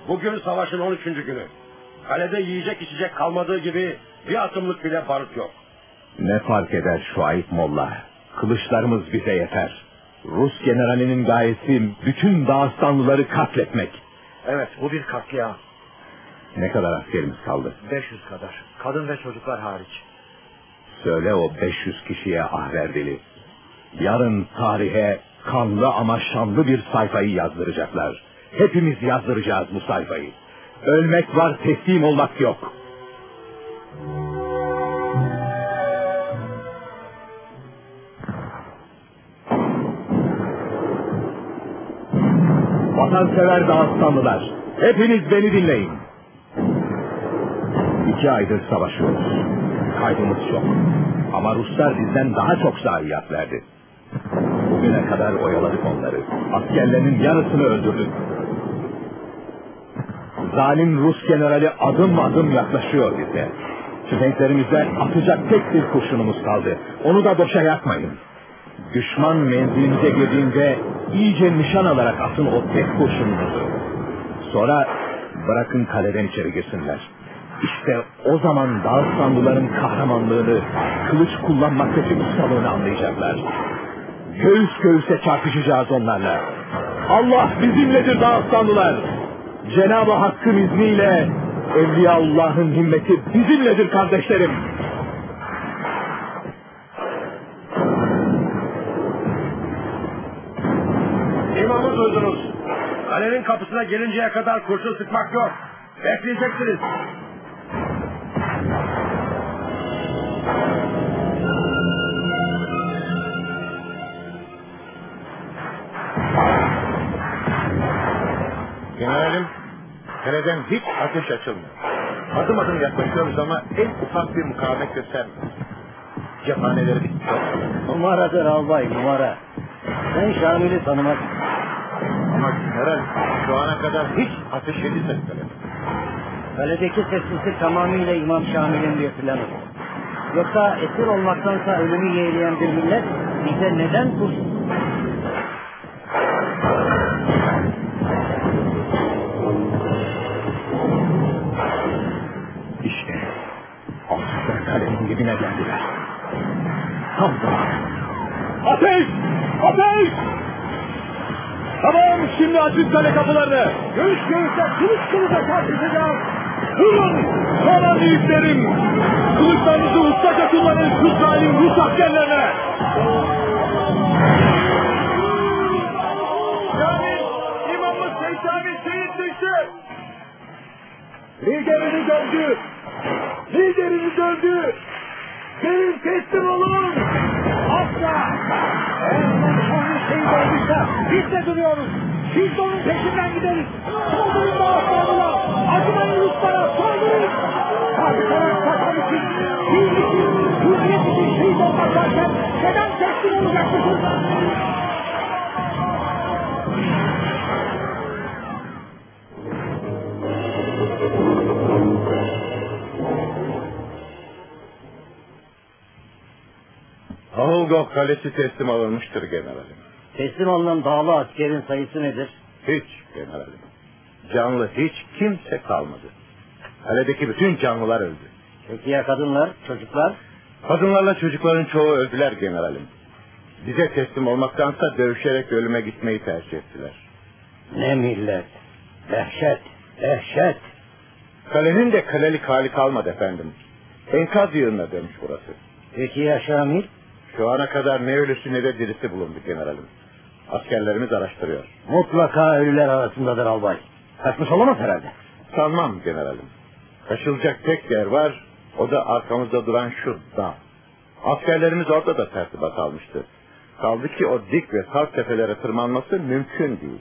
Bugün savaşın 13. günü. Kalede yiyecek içecek kalmadığı gibi bir atımlık bile barut yok. Ne fark eder Şuayb Molla? Kılıçlarımız bize yeter. Rus generalinin gayesi bütün Dağıstanlıları katletmek. Evet, bu bir katliam. Ne kadar askerimiz kaldı? 500 kadar. Kadın ve çocuklar hariç. Söyle o 500 kişiye Ahverdili. Yarın tarihe kanlı ama şanlı bir sayfayı yazdıracaklar. Hepimiz yazdıracağız bu sayfayı. Ölmek var, teslim olmak yok. Vatansever Dağıstanlılar, hepiniz beni dinleyin. 2 aydır savaşıyoruz. Kaybımız çok. Ama Ruslar bizden daha çok zayiat verdi. Bugüne kadar oyaladık onları. Askerlerinin yarısını öldürdük. Zalim Rus generali adım adım yaklaşıyor bize. Tüfeklerimizden atacak tek bir kurşunumuz kaldı. Onu da boşa yakmayın. Düşman menzilimize girdiğinde iyice nişan alarak atın o tek kurşununuzu. Sonra bırakın kaleden içeri girsinler. İşte o zaman Dağıstanlıların kahramanlığını, kılıç kullanmaktaki ustalığını anlayacaklar. Göğüs göğüse çarpışacağız onlarla. Allah bizimledir Dağıstanlılar. Cenab-ı Hakk'ın izniyle Evliyaullah'ın himmeti bizimledir kardeşlerim. İmamı duydunuz. Kalenin kapısına gelinceye kadar kurşun sıkmak yok. Bekleyeceksiniz. Generalim, kaleden hiç ateş açılmıyor. Adım adım yaklaşıyoruz ama en ufak bir mukavemet göstermiyor. Cephaneleri bitti. Numaradır albay, numara. Sen Şamil'i tanımazsın. Ama general, şu ana kadar hiç ateş edilmedi kalede. Kaledeki sessizlik tamamıyla İmam Şamil'in bir planı. Yoksa esir olmaktansa ölümü yeğleyen bir millet bize neden kursun? İşte Aslılar kalenin dibine geldiler. Tam zaman. Ateş! Ateş! Tamam, şimdi açın kale kapılarını. Göğüs göğüse, kılıç kılıca çarpışacağız. Durun! Sonra büyüklerim! Kılıçlarınızı ustaca kullanın şu zalim Rus askerlerine! Şamil! İmamımız Şamil şehit düştü! Liderini dövdü! Liderini dövdü! Gelin teslim olun! Asla! Eğer Şamil şehit olduysa biz de duruyoruz. Biz de onun peşinden gideriz. Saldırın Dağıstanlılar! Acımayın Ruslara! Saldırın! Karşılarak vatan için, din için, hürriyet için şehit olmak varken neden teslim olacakmışız? Ahılgok kalesi teslim alınmıştır generalim. Teslim alınan dağlı askerin sayısı nedir? Hiç generalim. Canlı hiç kimse kalmadı. Kaledeki bütün canlılar öldü. Peki ya kadınlar, çocuklar? Kadınlarla çocukların çoğu öldüler generalim. Bize teslim olmaktansa dövüşerek ölüme gitmeyi tercih ettiler. Ne millet! Dehşet! Dehşet! Kalenin de kalelik hali kalmadı efendim. Enkaz yığınına dönmüş burası. Peki ya Şamil? Şu ana kadar ne ölüsü ne de dirisi bulundu generalim. Askerlerimiz araştırıyor. Mutlaka ölüler arasındadır albay. Kaçmış olamaz herhalde. Sanmam generalim. Kaçılacak tek yer var, o da arkamızda duran şu dağ. Askerlerimiz orada da tertibat almıştı. Kaldı ki o dik ve sarp tepelere tırmanması mümkün değil.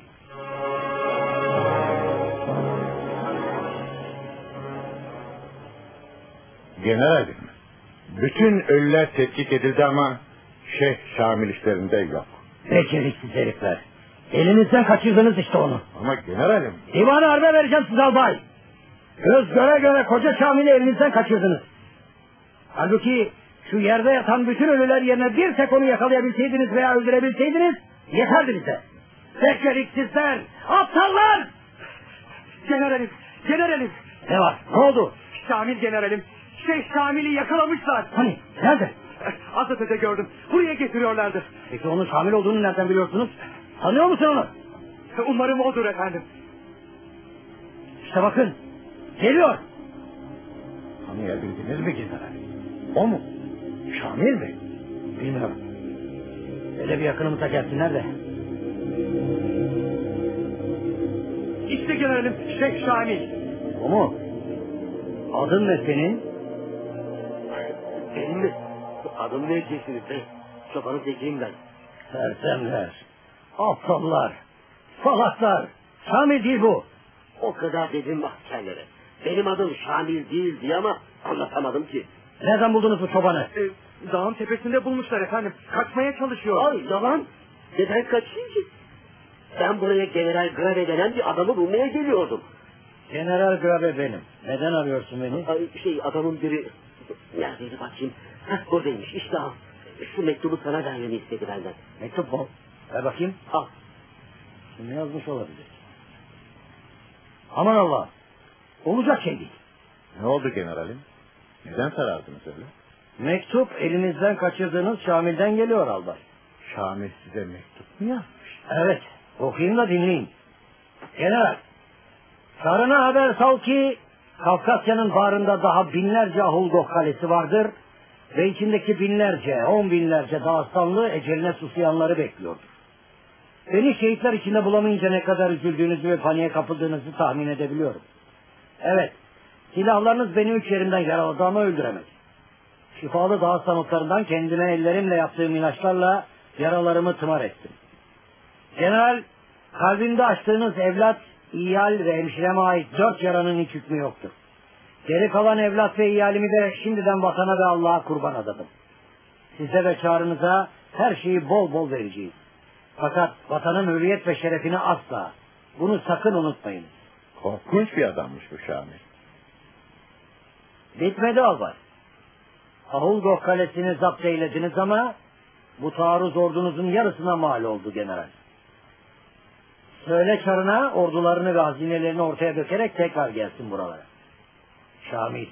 Generalim, bütün ölüler tetkik edildi ama Şeyh Şamil işlerinde yok. Beceriksiz herifler. Elinizden kaçırdınız işte onu. Ama generalim... Divanı harbe vereceğim size albay. Göz göre göre koca Şamil'i elinizden kaçırdınız. Halbuki şu yerde yatan bütün ölüler yerine bir tek onu yakalayabilseydiniz veya öldürebilseydiniz yeterdi bize. Beceriksizler, aptallar! Generalim. Ne var? Ne oldu? Şamil generalim. Şeyh Şamil'i yakalamışlar. Hani? Nerede? Az ötede gördüm. Buraya getiriyorlardı. Peki onun Şamil olduğunu nereden biliyorsunuz? Tanıyor musun onu? Umarım odur efendim. İşte bakın. Geliyor. Tanıyabildiniz mi general? O mu? Şamil mi? Bilmiyorum. Öyle bir yakınımıza gelsinler de. İşte generalim Şeyh Şamil. O mu? Adın ne senin? Benim mi? Adım ne diyeceksiniz be? Çobanın zekiyim ben. Sersemler. Aptallar. Salaklar. Şamil değil bu. O kadar dedim askerlere. Benim adım Şamil değil diye ama anlatamadım ki. Nereden buldunuz bu çobanı? Dağın tepesinde bulmuşlar efendim. Kaçmaya çalışıyor. Ay yalan. Neden kaçayım ki? Ben buraya General Grave denen bir adamı bulmaya geliyordum. General Grave benim. Neden arıyorsun beni? Ay, adamın biri... Neredeydi bakayım? Heh, buradaymış işte al. Şu mektubu sana vermemi istedi benden. Mektup mu? Ver bakayım. Al. Kim yazmış olabilir? Aman Allah. Olacak şey değil. Ne oldu generalim? Neden sarardınız öyle? Mektup elinizden kaçırdığınız Şamil'den geliyor albay. Şamil size mektup mu yazmış? Evet. Okuyun da dinleyin. General. Sarına haber sal ki Kafkasya'nın bağrında daha binlerce Ahulgoh kalesi vardır ve içindeki binlerce, 10 binlerce Dağıstanlı eceline susayanları bekliyordur. Beni şehitler içinde bulamayınca ne kadar üzüldüğünüzü ve paniğe kapıldığınızı tahmin edebiliyorum. Evet, silahlarınız beni 3 yerimden yaraladı ama öldüremedi. Şifalı Dağıstan otlarından kendime ellerimle yaptığım ilaçlarla yaralarımı tımar ettim. General, kalbimde açtığınız evlat, İyal ve hemşireme ait 4 yaranın hiç hükmü yoktur. Geri kalan evlat ve iyalimi de şimdiden vatana ve Allah'a kurban adadım. Size ve çağrınıza her şeyi bol bol vereceğiz. Fakat vatanın hürriyet ve şerefini asla. Bunu sakın unutmayın. Korkunç bir adammış bu Şamil. Bitmedi albay. Ahulgoh kalesini zapt eylediniz ama bu taarruz ordunuzun yarısına mal oldu general. Söyle Çarına ordularını ve hazinelerini ortaya dökerek tekrar gelsin buralara. Şamil.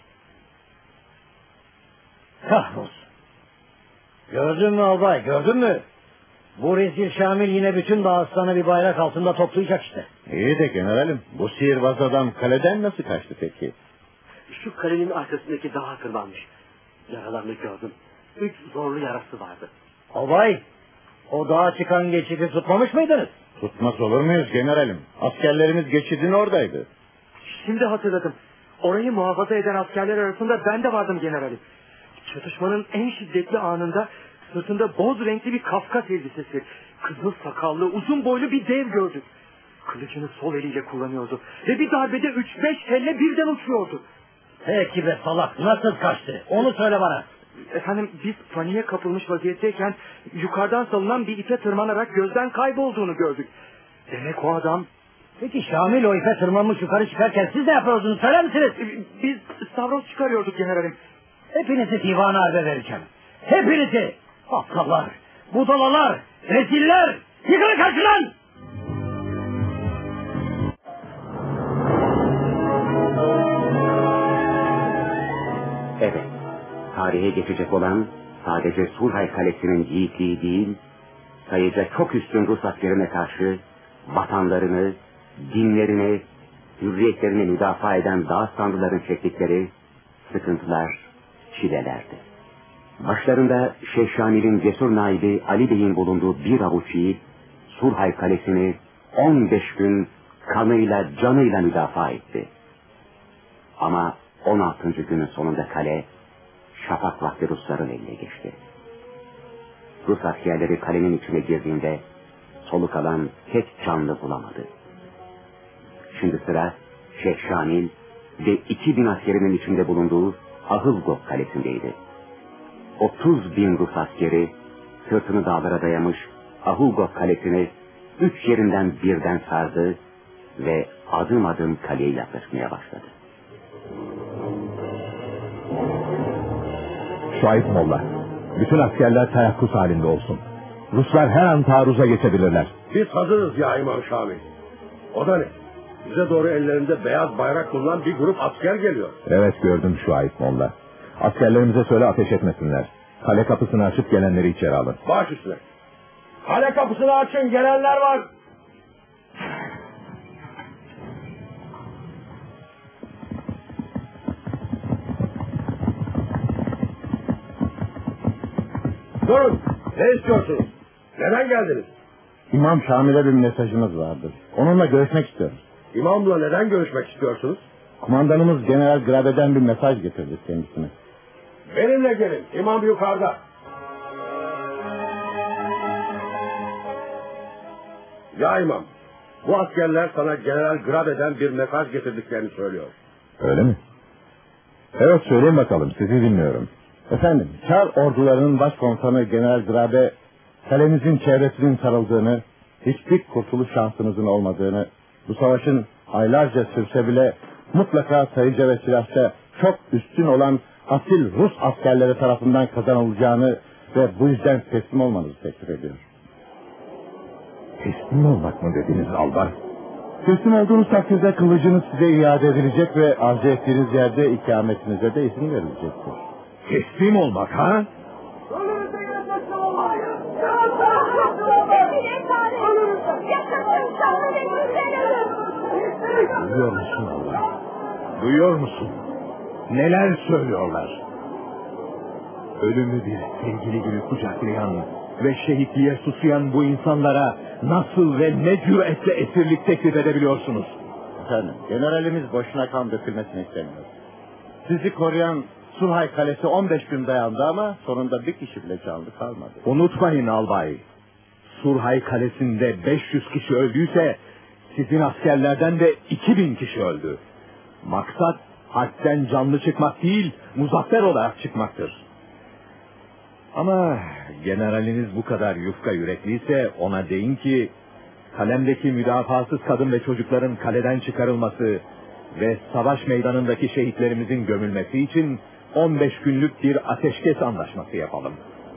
Kahrolsun. Gördün mü albay, gördün mü? Bu rezil Şamil yine bütün Dağıstan'ı bir bayrak altında toplayacak işte. İyi de generalim, bu sihirbaz adam kaleden nasıl kaçtı peki? Şu kalenin arkasındaki dağa tırmanmış. Yaralarını gördüm. 3 zorlu yarası vardı. Albay, o dağa çıkan geçidi tutmamış mıydınız? Tutmaz olur muyuz generalim? Askerlerimiz geçidin oradaydı. Şimdi hatırladım. Orayı muhafaza eden askerler arasında ben de vardım generalim. Çatışmanın en şiddetli anında sırtında boz renkli bir Kafkas elbisesi, kızıl sakallı, uzun boylu bir dev gördük. Kılıcını sol eliyle kullanıyordu ve bir darbede 3-5 kelle birden uçuyordu. Peki be salak, nasıl kaçtı? Onu söyle bana. Efendim biz paniğe kapılmış vaziyetteyken yukarıdan salınan bir ipe tırmanarak gözden kaybolduğunu gördük. Demek o adam... Peki Şamil o ipe tırmanmış yukarı çıkarken siz ne yapıyordunuz söyler misiniz? Biz stavros çıkarıyorduk generalim. Hepinizi divana harbe vereceğim. Hepinizi! Aptallar, budalalar, reziller! Yıkılın karşıdan! Evet, tarihe geçecek olan sadece Surhay Kalesi'nin yiğitliği değil, sayıca çok üstün Rus askerine karşı vatanlarını, dinlerini, hürriyetlerini müdafaa eden Dağıstanlıların çektikleri sıkıntılar, çilelerdi. Başlarında Şeyh Şamil'in cesur naibi Ali Bey'in bulunduğu bir avuç yiğit, Surhay Kalesi'ni 15 gün kanıyla, canıyla müdafaa etti. Ama 16. günün sonunda kale, şafak vakti Rusların eline geçti. Rus askerleri kalenin içine girdiğinde, soluk alan tek canlı bulamadı. Şimdi sıra Şeyh Şamil ve 2000 askerinin içinde bulunduğu Ahılgoh kalesindeydi. 30.000 Rus askeri sırtını dağlara dayamış Ahılgoh kalesini 3 yerinden birden sardı ve adım adım kaleye yaklaşmaya başladı. Şahit Molla, bütün askerler teyakkuz halinde olsun. Ruslar her an taarruza geçebilirler. Biz hazırız ya İmam Şamil. O da ne? Bize doğru ellerinde beyaz bayrak bulunan bir grup asker geliyor. Evet, gördüm Şuayb Molla. Askerlerimize söyle ateş etmesinler. Kale kapısını açıp gelenleri içeri alın. Baş üstüne. Kale kapısını açın, gelenler var. Durun. Ne istiyorsunuz? Neden geldiniz? İmam Şamil'e bir mesajımız vardır. Onunla görüşmek istiyoruz. İmamla neden görüşmek istiyorsunuz? Kumandanımız General Grabe'den bir mesaj getirdi kendisine. Benimle gelin. İmam yukarıda. Ya imam, bu askerler sana General Grabe'den bir mesaj getirdiklerini söylüyor. Öyle mi? Evet, söyleyin bakalım, sizi dinliyorum. Efendim, Çar ordularının başkomutanı General Grabe, kalemizin çevresinin sarıldığını, hiçbir kurtuluş şansınızın olmadığını, bu savaşın aylarca sürse bile mutlaka sayıca ve silahça çok üstün olan asil Rus askerleri tarafından kazanılacağını ve bu yüzden teslim olmanızı teklif ediyor. Teslim olmak mı dediniz albay? Teslim olduğunuz takdirde kılıcınız size iade edilecek ve arzu ettiğiniz yerde ikametinize de izin verilecektir. Teslim olmak ha? Duyuyor musun albay? Duyuyor musun? Neler söylüyorlar? Ölümü bir sevgili gibi kucaklayan ve şehitliğe susayan bu insanlara nasıl ve ne cüretle esirlik teklif edebiliyorsunuz? Efendim, generalimiz boşuna kan dökülmesini istemiyor. Sizi koruyan Sulhay Kalesi 15 gün dayandı ama sonunda bir kişi bile canlı kalmadı. Unutmayın albay. Sulhay Kalesi'nde 500 kişi öldüyse sizin askerlerden de 2000 kişi öldü. Maksat harpten canlı çıkmak değil, muzaffer olarak çıkmaktır. Ama generaliniz bu kadar yufka yürekliyse ona deyin ki kalemdeki müdafasız kadın ve çocukların kaleden çıkarılması ve savaş meydanındaki şehitlerimizin gömülmesi için 15 günlük bir ateşkes anlaşması yapalım.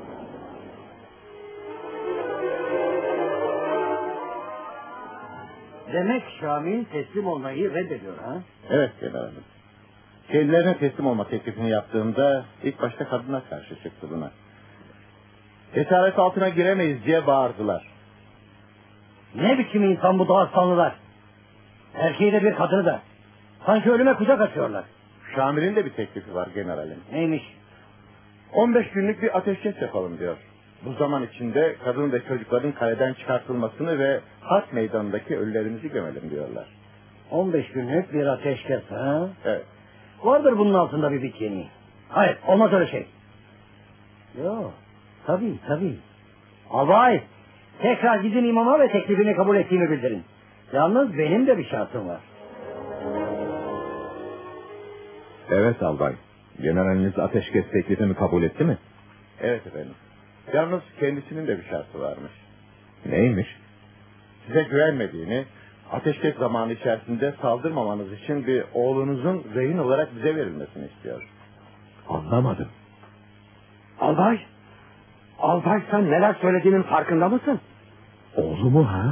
Demek Şamil teslim olmayı reddediyor ha? Evet generalim. Kendilerine teslim olma teklifini yaptığımda ilk başta kadına karşı çıktı buna. Cesaret altına giremeyiz diye bağırdılar. Ne biçim insan bu Dağıstanlılar? Erkeği de bir kadını da. Sanki ölüme kucak açıyorlar. Şamil'in de bir teklifi var generalim. Neymiş? 15 günlük bir ateşkes yapalım diyor. Bu zaman içinde kadın ve çocukların kaleden çıkartılmasını ve harp meydanındaki ölülerimizi gömelim diyorlar. 15 günlük bir ateşkes ha? Evet. Vardır bunun altında bir bikini. Hayır, olmaz öyle şey. Yok, tabii. Albay, tekrar gidin imama ve teklifini kabul ettiğimi bildirin. Yalnız benim de bir şartım var. Evet albay. Generaliniz ateşkes teklifimi kabul etti mi? Evet efendim. Yalnız kendisinin de bir şartı varmış. Neymiş? Size güvenmediğini, ateşkes zamanı içerisinde saldırmamanız için bir oğlunuzun rehin olarak bize verilmesini istiyor. Anlamadım. Albay sen neler söylediğinin farkında mısın? Oğlumu ha?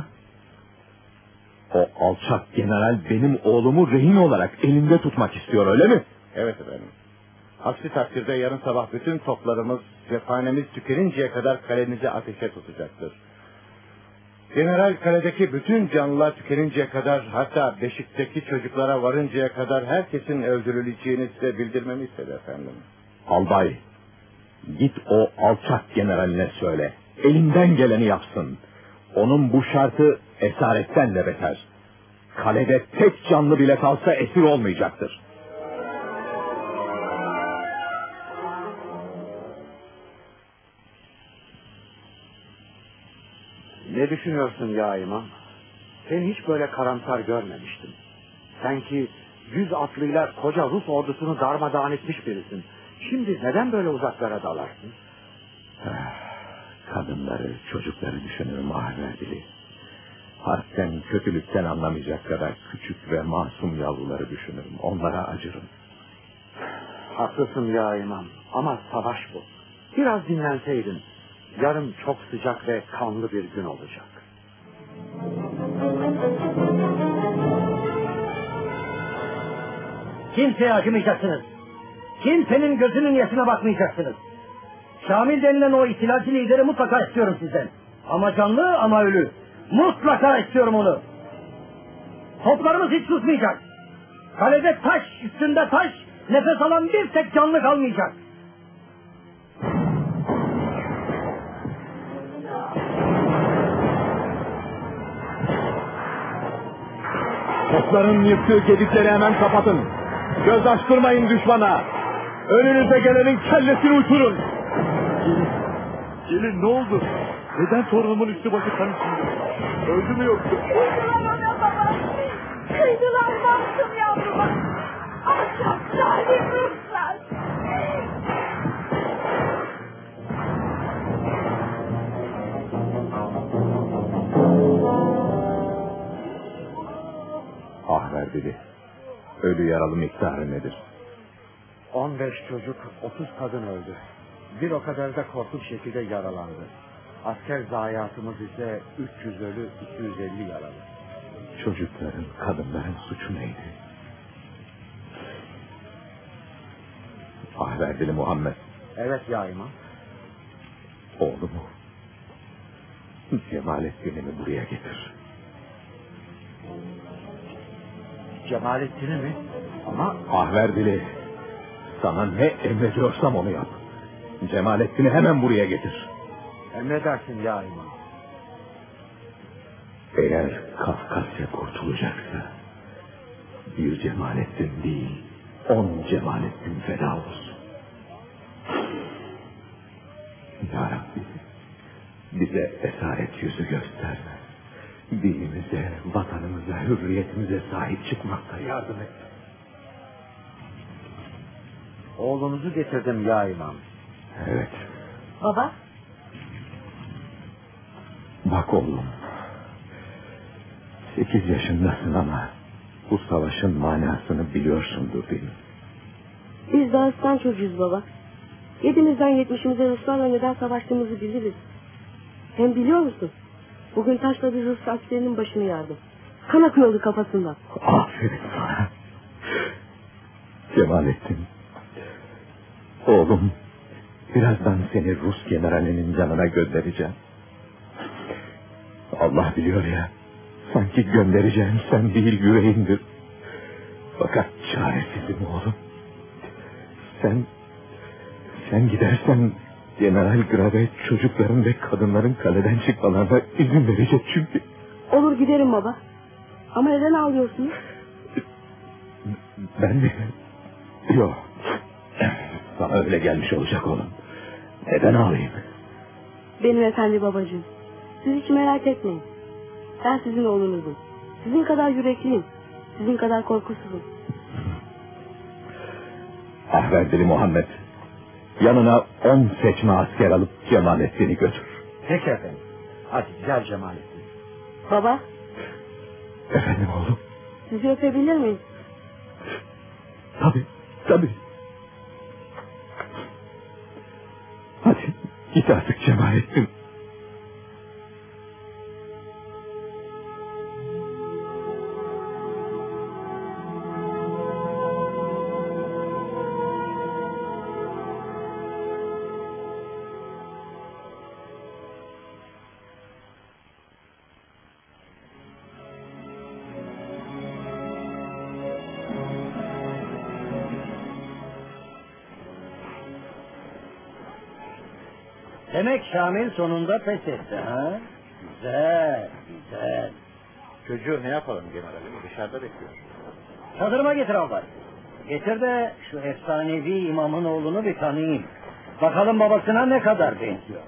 O alçak general benim oğlumu rehin olarak elinde tutmak istiyor, öyle mi? Evet efendim. Aksi takdirde yarın sabah bütün toplarımız, cephanemiz tükeninceye kadar kalenizi ateşe tutacaktır. General kaledeki bütün canlılar tükeninceye kadar, hatta beşikteki çocuklara varıncaya kadar herkesin öldürüleceğini size bildirmemi istedi efendim. Albay, git o alçak generaline söyle. Elinden geleni yapsın. Onun bu şartı esaretten de beter. Kalede tek canlı bile kalsa esir olmayacaktır. Ne düşünüyorsun ya imam? Seni hiç böyle karamsar görmemiştim. Sanki 100 atlıyla koca Rus ordusunu darmadağın etmiş birisin. Şimdi neden böyle uzaklara dalarsın? Kadınları, çocukları düşünürüm ahverdili. Harpten, kötülükten anlamayacak kadar küçük ve masum yavruları düşünürüm. Onlara acırım. Haklısın ya imam ama savaş bu. Biraz dinlenseydin. Yarın çok sıcak ve kanlı bir gün olacak. Kimseye acımayacaksınız. Kimsenin gözünün yaşına bakmayacaksınız. Şamil denilen o ihtilalci lideri mutlaka istiyorum sizden. Ama canlı ama ölü. Mutlaka istiyorum onu. Toplarımız hiç susmayacak. Kalede taş üstünde taş, nefes alan bir tek canlı kalmayacak. Topların yıktığı gedikleri hemen kapatın. Göz açtırmayın düşmana. Önünüze gelenin kellesini uçurun. Gelin ne oldu? Neden torunumun üstü başı kan içinde? Öldü mü yoksa? Kıydılar ona baba. Kıydılar baktım yavruma. Alçak zalim Ruslar. Ah verdili. Ölü yaralı miktarı nedir? 15 çocuk, 30 kadın öldü. Bir o kadar da korkunç şekilde yaralandı. Asker zayiatımız ise 300 ölü, 250 yaralı. Çocukların, kadınların suçu neydi? Ah verdili Muhammed. Evet ya imam. Oğlumu, Cemalettin'imi buraya getir. Cemalettin'i mi? Ama Ah verdili. Sana ne emrediyorsam onu yap. Cemalettin'i hemen buraya getir. emredersin ya imam. Eğer Kafkasya kurtulacaksa bir Cemalettin değil 10 Cemalettin feda olsun. Ya Rabbi, bize esaret yüzü gösterme. Dinimize, vatanımıza, hürriyetimize sahip çıkmakta yardım et. Oğlunuzu getirdim ya imam. Evet. Baba. Bak oğlum. 8 yaşındasın ama bu savaşın manasını biliyorsundur değil mi? Biz Dağıstan çocuğuyuz baba. 7'mizden 70'imize Ruslarla neden savaştığımızı biliriz. Hem biliyor musun? Bugün taşla bir Rus askerinin başını yardım. Kan akıyordu kafasından. Aferin sana. Cemalettin. Oğlum, birazdan seni Rus generalinin yanına göndereceğim. Allah biliyor ya, sanki göndereceğim sen değil yüreğindir. Fakat çaresizim oğlum. Sen gidersen General Grave çocukların ve kadınların kaleden çıkmalarına izin verecek çünkü. Olur giderim baba. Ama neden ağlıyorsunuz? Ben mi? Yok. Sana öyle gelmiş olacak oğlum. Neden ağlayayım? Benim efendi babacığım. Siz hiç merak etmeyin. Ben sizin oğlunuzum. Sizin kadar yürekliyim. Sizin kadar korkusuzum. Ah verdili Muhammed. Yanına 10 seçme asker alıp Cemalettin'i götür. Peki efendim. Hadi gel Cemalettin. Baba, Efendim oğlum? sizi öpebilir miyim? Tabii. Hadi git artık Cemalettin. Demek Şamil sonunda pes etti ha? Güzel. Çocuğu ne yapalım generalim? Dışarıda bekliyor. Çadırıma getir albay. Getir de şu efsanevi imamın oğlunu bir tanıyayım. Bakalım babasına ne kadar benziyor.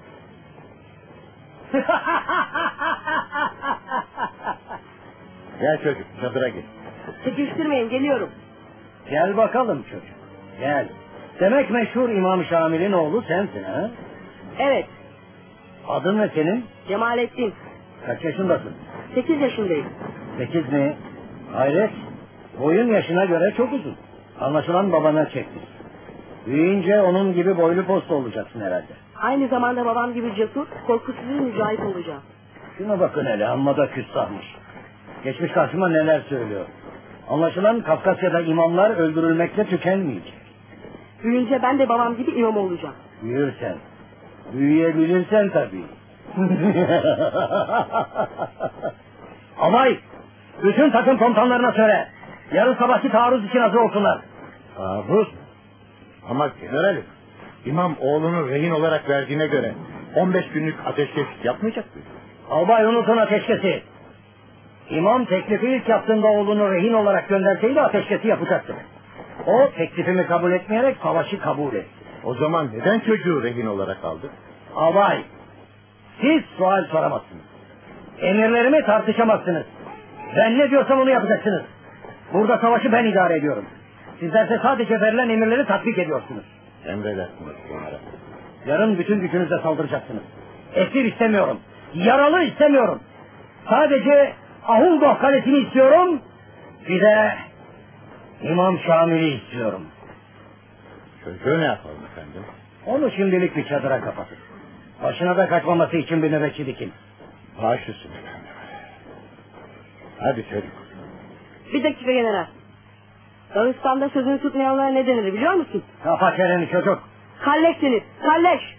Gel çocuk, çadıra git. Çekiştirmeyin, geliyorum. Gel bakalım çocuk. Gel. Demek meşhur İmam Şamil'in oğlu sensin ha? Evet, Adın ne senin? Cemalettin. Kaç yaşındasın? 8 yaşındayım. 8 mi? Hayret. Boyun yaşına göre çok uzun. Anlaşılan babana çekti. Büyüyünce onun gibi boylu posta olacaksın herhalde. Aynı zamanda babam gibi cesur, korkusuz bir mücahit olacağım. Şuna bakın hele, amma da küstahmış. Geçmiş karşıma neler söylüyor. Anlaşılan Kafkasya'da imamlar öldürülmekle tükenmeyecek. Büyüyünce ben de babam gibi imam olacağım. Büyürsen. Büyüyebilirsen tabii. Amay! Bütün takım komutanlarına söyle. Yarın sabahki taarruz için hazır olsunlar. Taarruz? Ama generalim, İmam oğlunu rehin olarak verdiğine göre 15 günlük ateşkes yapmayacak mı? Albay unutun ateşkesi. İmam teklifi ilk yaptığında oğlunu rehin olarak gönderseydi ateşkesi yapacaktı. O teklifimi kabul etmeyerek savaşı kabul etti. O zaman neden çocuğu rehin olarak aldı? Albay, siz sual soramazsınız. Emirlerimi tartışamazsınız. Ben ne diyorsam onu yapacaksınız. Burada savaşı ben idare ediyorum. Sizlerse sadece verilen emirleri tatbik ediyorsunuz. Emredersiniz general. Yarın bütün gücünüzle saldıracaksınız. Esir istemiyorum. Yaralı istemiyorum. Sadece Ahulgoh Kalesi'ni istiyorum. Bir de İmam Şamil'i istiyorum. Çocuğu ne yapalım efendim? Onu şimdilik bir çadıra kapatın. Başına da kaçmaması için bir nöbetçi dikin. Baş üstüne efendim. Hadi çocuk. Bir dakika general. Dağıstan'da sözünü tutmayanlara ne denir biliyor musun? Kafa çeneni çocuk. Kalleş denir. Kalleş.